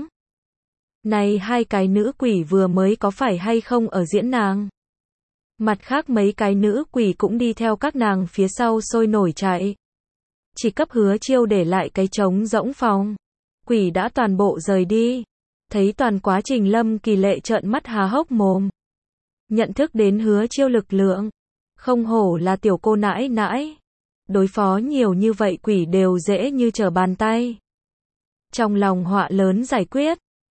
Này hai cái nữ quỷ vừa mới có phải hay không ở diễn nàng? Mặt khác mấy cái nữ quỷ cũng đi theo các nàng phía sau sôi nổi chạy. Chỉ cấp Hứa Chiêu để lại cái trống rỗng phòng. Quỷ đã toàn bộ rời đi. Thấy toàn quá trình Lâm Kỳ Lệ trợn mắt há hốc mồm. Nhận thức đến Hứa Chiêu lực lượng. Không hổ là tiểu cô nãi nãi. Đối phó nhiều như vậy quỷ đều dễ như trở bàn tay. Trong lòng họa lớn giải quyết.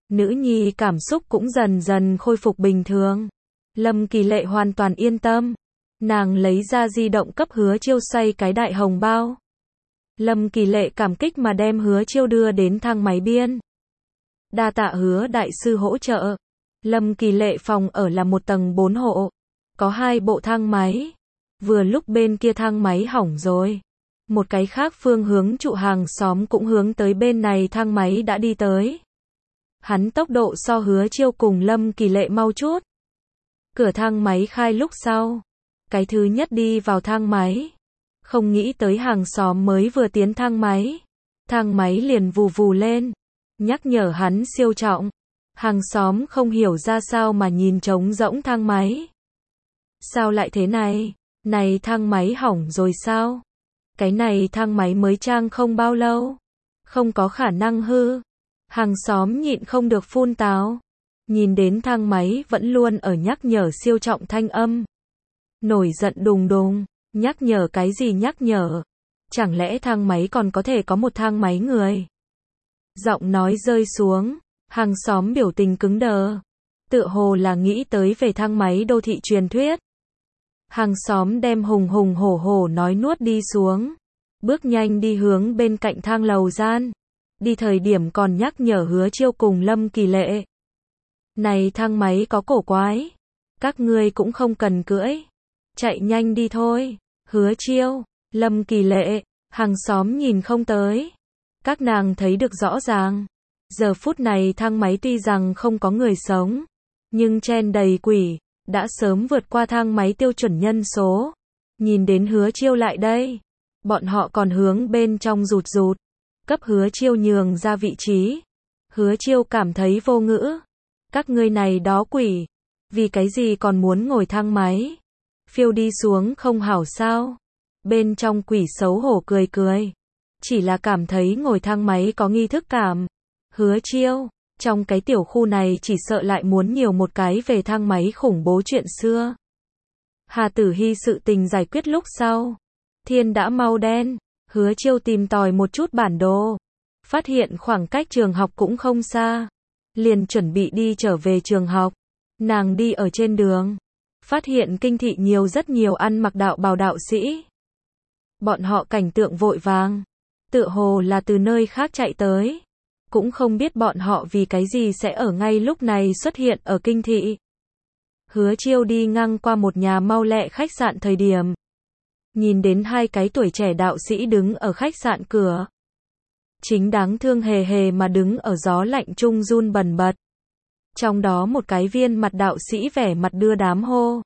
Nữ nhi cảm xúc cũng dần dần khôi phục bình thường. Lâm Kỳ Lệ hoàn toàn yên tâm. Nàng lấy ra di động cấp Hứa Chiêu xoay cái đại hồng bao. Lâm Kỳ Lệ cảm kích mà đem Hứa Chiêu đưa đến thang máy biên. Đa tạ Hứa đại sư hỗ trợ. Lâm Kỳ Lệ phòng ở là một tầng bốn hộ. Có hai bộ thang máy. Vừa lúc bên kia thang máy hỏng rồi. Một cái khác phương hướng trụ hàng xóm cũng hướng tới bên này thang máy đã đi tới. Hắn tốc độ so Hứa Chiêu cùng Lâm Kỳ Lệ mau chút. Cửa thang máy khai lúc sau. Cái thứ nhất đi vào thang máy. Không nghĩ tới hàng xóm mới vừa tiến thang máy. Thang máy liền vù vù lên. Nhắc nhở hắn siêu trọng. Hàng xóm không hiểu ra sao mà nhìn trống rỗng thang máy. Sao lại thế này? Này thang máy hỏng rồi sao? Cái này thang máy mới trang không bao lâu. Không có khả năng hư. Hàng xóm nhịn không được phun táo. Nhìn đến thang máy vẫn luôn ở nhắc nhở siêu trọng thanh âm. Nổi giận đùng đùng. Nhắc nhở cái gì nhắc nhở? Chẳng lẽ thang máy còn có thể có một thang máy người? Giọng nói rơi xuống. Hàng xóm biểu tình cứng đờ. Tựa hồ là nghĩ tới về thang máy đô thị truyền thuyết. Hàng xóm đem hùng hùng hổ hổ nói nuốt đi xuống. Bước nhanh đi hướng bên cạnh thang lầu gian. Đi thời điểm còn nhắc nhở Hứa Chiêu cùng Lâm Kỳ Lệ. Này thang máy có cổ quái. Các ngươi cũng không cần cưỡi. Chạy nhanh đi thôi. Hứa Chiêu, Lâm Kỳ Lệ, hàng xóm nhìn không tới. Các nàng thấy được rõ ràng. Giờ phút này thang máy tuy rằng không có người sống. Nhưng chen đầy quỷ. Đã sớm vượt qua thang máy tiêu chuẩn nhân số. Nhìn đến Hứa Chiêu lại đây. Bọn họ còn hướng bên trong rụt rụt. Cấp Hứa Chiêu nhường ra vị trí. Hứa Chiêu cảm thấy vô ngữ. Các ngươi này đó quỷ. Vì cái gì còn muốn ngồi thang máy? Phiêu đi xuống không hảo sao? Bên trong quỷ xấu hổ cười cười. Chỉ là cảm thấy ngồi thang máy có nghi thức cảm. Hứa Chiêu, trong cái tiểu khu này chỉ sợ lại muốn nhiều một cái về thang máy khủng bố chuyện xưa. Hà Tử Hy sự tình giải quyết lúc sau. Thiên đã mau đen. Hứa Chiêu tìm tòi một chút bản đồ. Phát hiện khoảng cách trường học cũng không xa. Liền chuẩn bị đi trở về trường học. Nàng đi ở trên đường. Phát hiện kinh thị nhiều rất nhiều ăn mặc đạo bào đạo sĩ. Bọn họ cảnh tượng vội vàng. Tựa hồ là từ nơi khác chạy tới. Cũng không biết bọn họ vì cái gì sẽ ở ngay lúc này xuất hiện ở kinh thị. Hứa Chiêu đi ngang qua một nhà mau lẹ khách sạn thời điểm. Nhìn đến hai cái tuổi trẻ đạo sĩ đứng ở khách sạn cửa. Chính đáng thương hề hề mà đứng ở gió lạnh trung run bần bật. Trong đó một cái viên mặt đạo sĩ vẻ mặt đưa đám hô.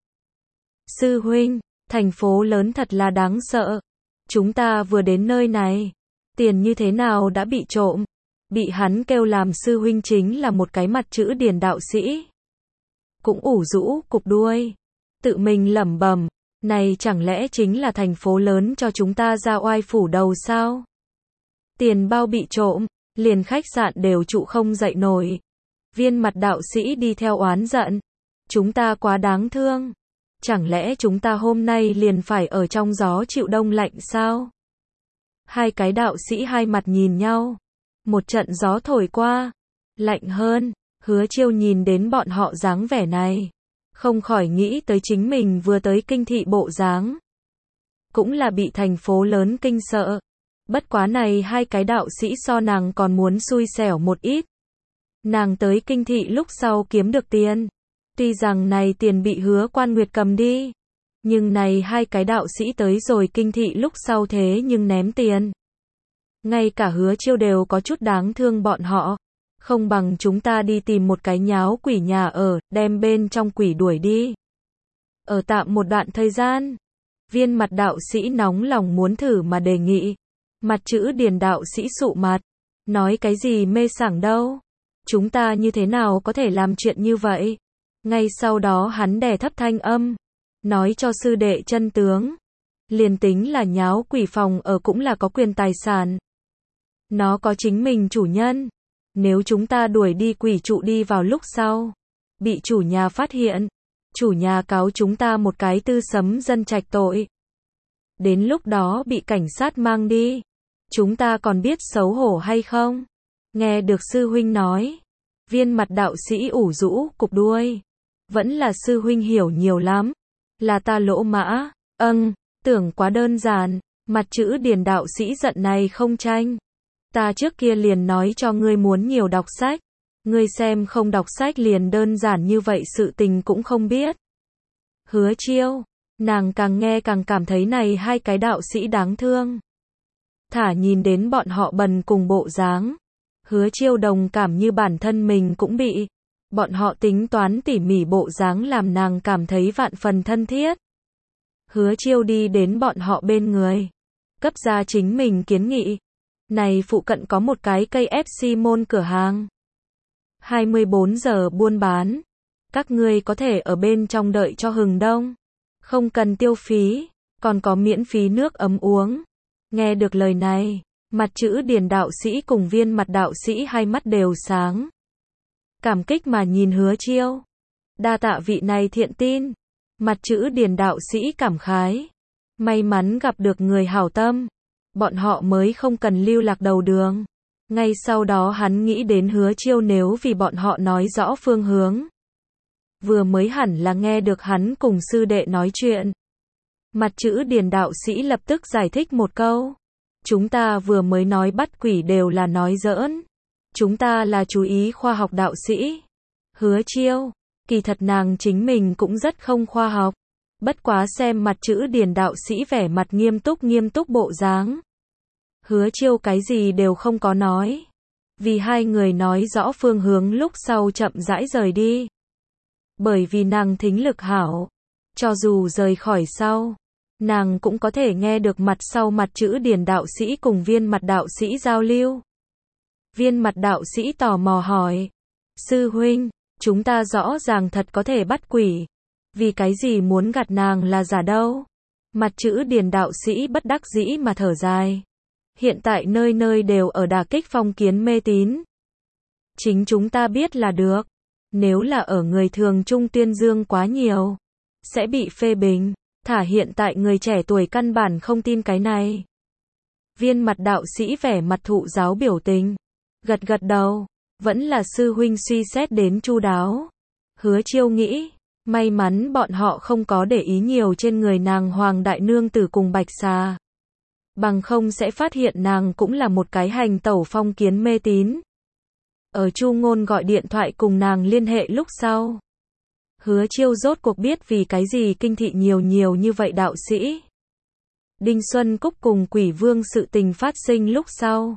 Sư huynh, thành phố lớn thật là đáng sợ. Chúng ta vừa đến nơi này. Tiền như thế nào đã bị trộm. Bị hắn kêu làm sư huynh chính là một cái mặt chữ điền đạo sĩ. Cũng ủ rũ cục đuôi. Tự mình lẩm bẩm. Này chẳng lẽ chính là thành phố lớn cho chúng ta ra oai phủ đầu sao? Tiền bao bị trộm. Liền khách sạn đều trụ không dậy nổi. Viên mặt đạo sĩ đi theo oán giận. Chúng ta quá đáng thương. Chẳng lẽ chúng ta hôm nay liền phải ở trong gió chịu đông lạnh sao? Hai cái đạo sĩ hai mặt nhìn nhau. Một trận gió thổi qua. Lạnh hơn. Hứa Chiêu nhìn đến bọn họ dáng vẻ này. Không khỏi nghĩ tới chính mình vừa tới kinh thị bộ dáng. Cũng là bị thành phố lớn kinh sợ. Bất quá này hai cái đạo sĩ so nàng còn muốn xui xẻo một ít. Nàng tới kinh thị lúc sau kiếm được tiền. Tuy rằng này tiền bị Hứa Quan Nguyệt cầm đi. Nhưng này hai cái đạo sĩ tới rồi kinh thị lúc sau thế nhưng ném tiền. Ngay cả Hứa Chiêu đều có chút đáng thương bọn họ. Không bằng chúng ta đi tìm một cái nháo quỷ nhà ở, đem bên trong quỷ đuổi đi. Ở tạm một đoạn thời gian. Viên mặt đạo sĩ nóng lòng muốn thử mà đề nghị. Mặt chữ điền đạo sĩ sụ mặt. Nói cái gì mê sảng đâu. Chúng ta như thế nào có thể làm chuyện như vậy? Ngay sau đó hắn đè thấp thanh âm. Nói cho sư đệ chân tướng. Liền tính là nháo quỷ phòng ở cũng là có quyền tài sản. Nó có chính mình chủ nhân. Nếu chúng ta đuổi đi quỷ trụ đi vào lúc sau. Bị chủ nhà phát hiện. Chủ nhà cáo chúng ta một cái tư sấm dân trạch tội. Đến lúc đó bị cảnh sát mang đi. Chúng ta còn biết xấu hổ hay không? Nghe được sư huynh nói. Viên mặt đạo sĩ ủ rũ cục đuôi. Vẫn là sư huynh hiểu nhiều lắm. Là ta lỗ mã. Âng, tưởng quá đơn giản. Mặt chữ điền đạo sĩ giận này không tranh. Ta trước kia liền nói cho ngươi muốn nhiều đọc sách. Ngươi xem không đọc sách liền đơn giản như vậy sự tình cũng không biết. Hứa Chiêu. Nàng càng nghe càng cảm thấy này hai cái đạo sĩ đáng thương. Thả nhìn đến bọn họ bần cùng bộ dáng. Hứa Chiêu đồng cảm như bản thân mình cũng bị. Bọn họ tính toán tỉ mỉ bộ dáng làm nàng cảm thấy vạn phần thân thiết. Hứa Chiêu đi đến bọn họ bên người. Cấp ra chính mình kiến nghị. Này phụ cận có một cái cây ép xê môn cửa hàng. hai mươi bốn giờ buôn bán. Các ngươi có thể ở bên trong đợi cho hừng đông. Không cần tiêu phí. Còn có miễn phí nước ấm uống. Nghe được lời này. Mặt chữ điền đạo sĩ cùng viên mặt đạo sĩ hai mắt đều sáng. Cảm kích mà nhìn Hứa Chiêu. Đa tạ vị này thiện tin. Mặt chữ điền đạo sĩ cảm khái. May mắn gặp được người hảo tâm. Bọn họ mới không cần lưu lạc đầu đường. Ngay sau đó hắn nghĩ đến Hứa Chiêu nếu vì bọn họ nói rõ phương hướng. Vừa mới hẳn là nghe được hắn cùng sư đệ nói chuyện. Mặt chữ điền đạo sĩ lập tức giải thích một câu. Chúng ta vừa mới nói bắt quỷ đều là nói giỡn. Chúng ta là chú ý khoa học đạo sĩ. Hứa Chiêu. Kỳ thật nàng chính mình cũng rất không khoa học. Bất quá xem mặt chữ điền đạo sĩ vẻ mặt nghiêm túc nghiêm túc bộ dáng. Hứa Chiêu cái gì đều không có nói. Vì hai người nói rõ phương hướng lúc sau chậm rãi rời đi. Bởi vì nàng thính lực hảo. Cho dù rời khỏi sau. Nàng cũng có thể nghe được mặt sau mặt chữ điền đạo sĩ cùng viên mặt đạo sĩ giao lưu. Viên mặt đạo sĩ tò mò hỏi. Sư huynh, chúng ta rõ ràng thật có thể bắt quỷ. Vì cái gì muốn gạt nàng là giả đâu? Mặt chữ điền đạo sĩ bất đắc dĩ mà thở dài. Hiện tại nơi nơi đều ở đả kích phong kiến mê tín. Chính chúng ta biết là được. Nếu là ở người thường trung tuyên dương quá nhiều, sẽ bị phê bình. Thả hiện tại người trẻ tuổi căn bản không tin cái này. Viên mặt đạo sĩ vẻ mặt thụ giáo biểu tình. Gật gật đầu. Vẫn là sư huynh suy xét đến chu đáo. Hứa Chiêu nghĩ. May mắn bọn họ không có để ý nhiều trên người nàng Hoàng Đại Nương Tử cùng Bạch Xà. Bằng không sẽ phát hiện nàng cũng là một cái hành tẩu phong kiến mê tín. Ở Chu Ngôn gọi điện thoại cùng nàng liên hệ lúc sau. Hứa Chiêu rốt cuộc biết vì cái gì kinh thị nhiều nhiều như vậy đạo sĩ. Đinh Xuân Cúc cùng Quỷ Vương sự tình phát sinh lúc sau.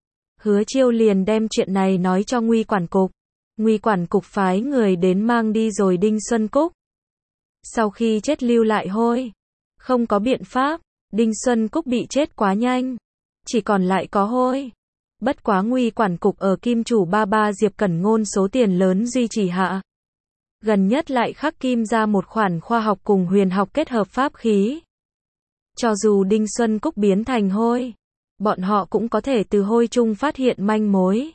Hứa Chiêu liền đem chuyện này nói cho Nguy quản cục. Nguy quản cục phái người đến mang đi rồi Đinh Xuân Cúc. Sau khi chết lưu lại hôi. Không có biện pháp. Đinh Xuân Cúc bị chết quá nhanh. Chỉ còn lại có hôi. Bất quá Nguy quản cục ở kim chủ ba ba Diệp Cẩn Ngôn số tiền lớn duy trì hạ. Gần nhất lại khắc kim ra một khoản khoa học cùng huyền học kết hợp pháp khí. Cho dù Đinh Xuân Cúc biến thành hôi, bọn họ cũng có thể từ hôi chung phát hiện manh mối.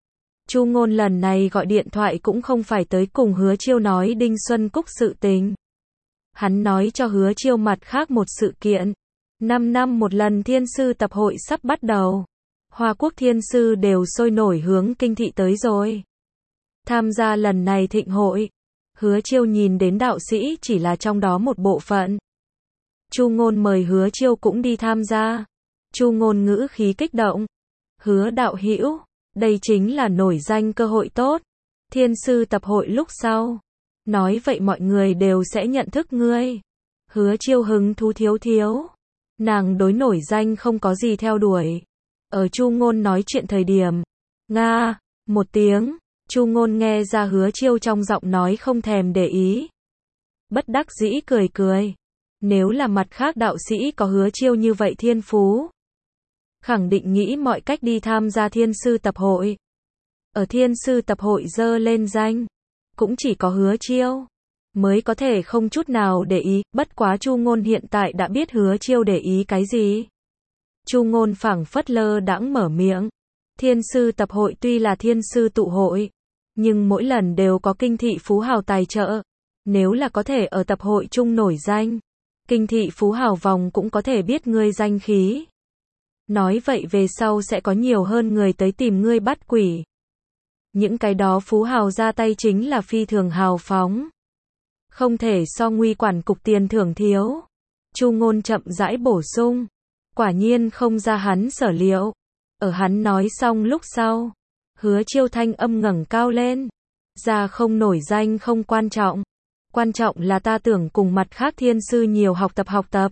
Chu Ngôn lần này gọi điện thoại cũng không phải tới cùng Hứa Chiêu nói Đinh Xuân Cúc sự tình. Hắn nói cho Hứa Chiêu mặt khác một sự kiện. Năm năm một lần thiên sư tập hội sắp bắt đầu. Hoa Quốc thiên sư đều sôi nổi hướng kinh thị tới rồi. Tham gia lần này thịnh hội. Hứa Chiêu nhìn đến đạo sĩ chỉ là trong đó một bộ phận. Chu Ngôn mời Hứa Chiêu cũng đi tham gia. Chu Ngôn ngữ khí kích động. Hứa đạo hữu, đây chính là nổi danh cơ hội tốt. Thiên sư tập hội lúc sau. Nói vậy mọi người đều sẽ nhận thức ngươi. Hứa Chiêu hứng thú thiếu thiếu. Nàng đối nổi danh không có gì theo đuổi. Ở Chu Ngôn nói chuyện thời điểm. Nga, một tiếng. Chu Ngôn nghe ra Hứa Chiêu trong giọng nói không thèm để ý. Bất đắc dĩ cười cười. Nếu là mặt khác đạo sĩ có Hứa Chiêu như vậy thiên phú. Khẳng định nghĩ mọi cách đi tham gia thiên sư tập hội. Ở thiên sư tập hội dơ lên danh. Cũng chỉ có Hứa Chiêu. Mới có thể không chút nào để ý. Bất quá Chu Ngôn hiện tại đã biết Hứa Chiêu để ý cái gì. Chu Ngôn phảng phất lơ đãng mở miệng. Thiên sư tập hội tuy là thiên sư tụ hội. Nhưng mỗi lần đều có kinh thị phú hào tài trợ. Nếu là có thể ở tập hội chung nổi danh. Kinh thị phú hào vòng cũng có thể biết ngươi danh khí. Nói vậy về sau sẽ có nhiều hơn người tới tìm ngươi bắt quỷ. Những cái đó phú hào ra tay chính là phi thường hào phóng. Không thể so Nguy quản cục tiền thưởng thiếu. Chu Ngôn chậm rãi bổ sung. Quả nhiên không ra hắn sở liệu. Ở hắn nói xong lúc sau, Hứa Chiêu thanh âm ngẩng cao lên. Ra không nổi danh không quan trọng. Quan trọng là ta tưởng cùng mặt khác thiên sư nhiều học tập học tập.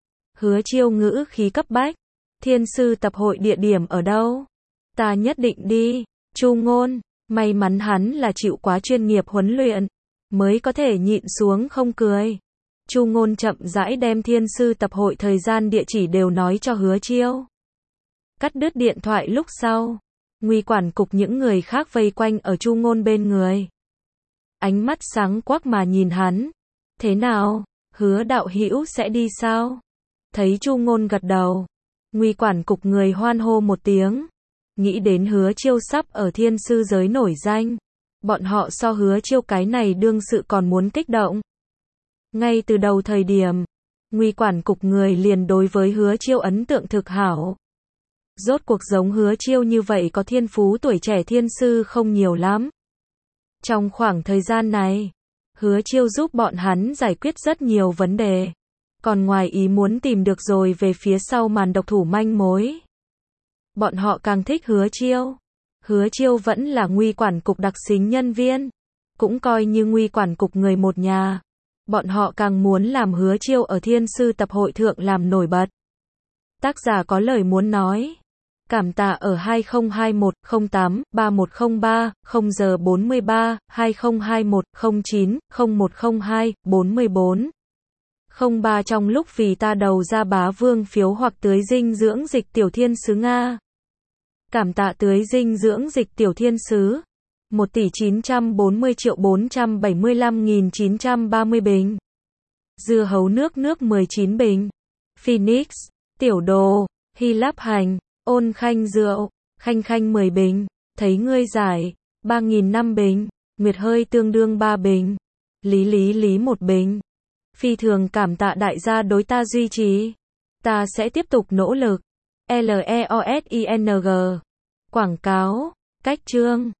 Hứa Chiêu ngữ khí cấp bách. Thiên sư tập hội địa điểm ở đâu? Ta nhất định đi. Chu Ngôn, may mắn hắn là chịu quá chuyên nghiệp huấn luyện, mới có thể nhịn xuống không cười. Chu Ngôn chậm rãi đem thiên sư tập hội thời gian địa chỉ đều nói cho Hứa Chiêu. Cắt đứt điện thoại lúc sau, Nguy quản cục những người khác vây quanh ở Chu Ngôn bên người. Ánh mắt sáng quắc mà nhìn hắn. Thế nào, Hứa đạo hữu sẽ đi sao? Thấy Chu Ngôn gật đầu, Nguy quản cục người hoan hô một tiếng. Nghĩ đến Hứa Chiêu sắp ở thiên sư giới nổi danh, bọn họ so Hứa Chiêu cái này đương sự còn muốn kích động. Ngay từ đầu thời điểm, Nguy quản cục người liền đối với Hứa Chiêu ấn tượng thực hảo. Rốt cuộc giống Hứa Chiêu như vậy có thiên phú tuổi trẻ thiên sư không nhiều lắm. Trong khoảng thời gian này, Hứa Chiêu giúp bọn hắn giải quyết rất nhiều vấn đề. Còn ngoài ý muốn tìm được rồi về phía sau màn độc thủ manh mối. Bọn họ càng thích Hứa Chiêu. Hứa Chiêu vẫn là Nguy quản cục đặc xính nhân viên. Cũng coi như Nguy quản cục người một nhà. Bọn họ càng muốn làm Hứa Chiêu ở thiên sư tập hội thượng làm nổi bật. Tác giả có lời muốn nói. Cảm tạ ở hai không hai một không tám ba một không ba, không giờ bốn mươi ba, hai không hai một không chín, không một không hai, bốn mươi bốn. không ba trong lúc vì ta đầu ra bá vương phiếu hoặc tưới dinh dưỡng dịch tiểu thiên sứ Nga. Cảm tạ tưới dinh dưỡng dịch tiểu thiên sứ. một tỷ chín trăm bốn mươi triệu bốn trăm bảy mươi lăm nghìn chín trăm ba mươi bình. Dưa hấu nước nước mười chín bình. Phoenix, tiểu đồ, Hy Lạp hành, ôn khanh rượu, khanh khanh mười bình. Thấy ngươi giải, ba nghìn năm bình. Nguyệt hơi tương đương ba bình. Lý lý lý một bình. Phi thường cảm tạ đại gia đối ta duy trì. Ta sẽ tiếp tục nỗ lực. L E O S I N G. Quảng cáo, cách chương.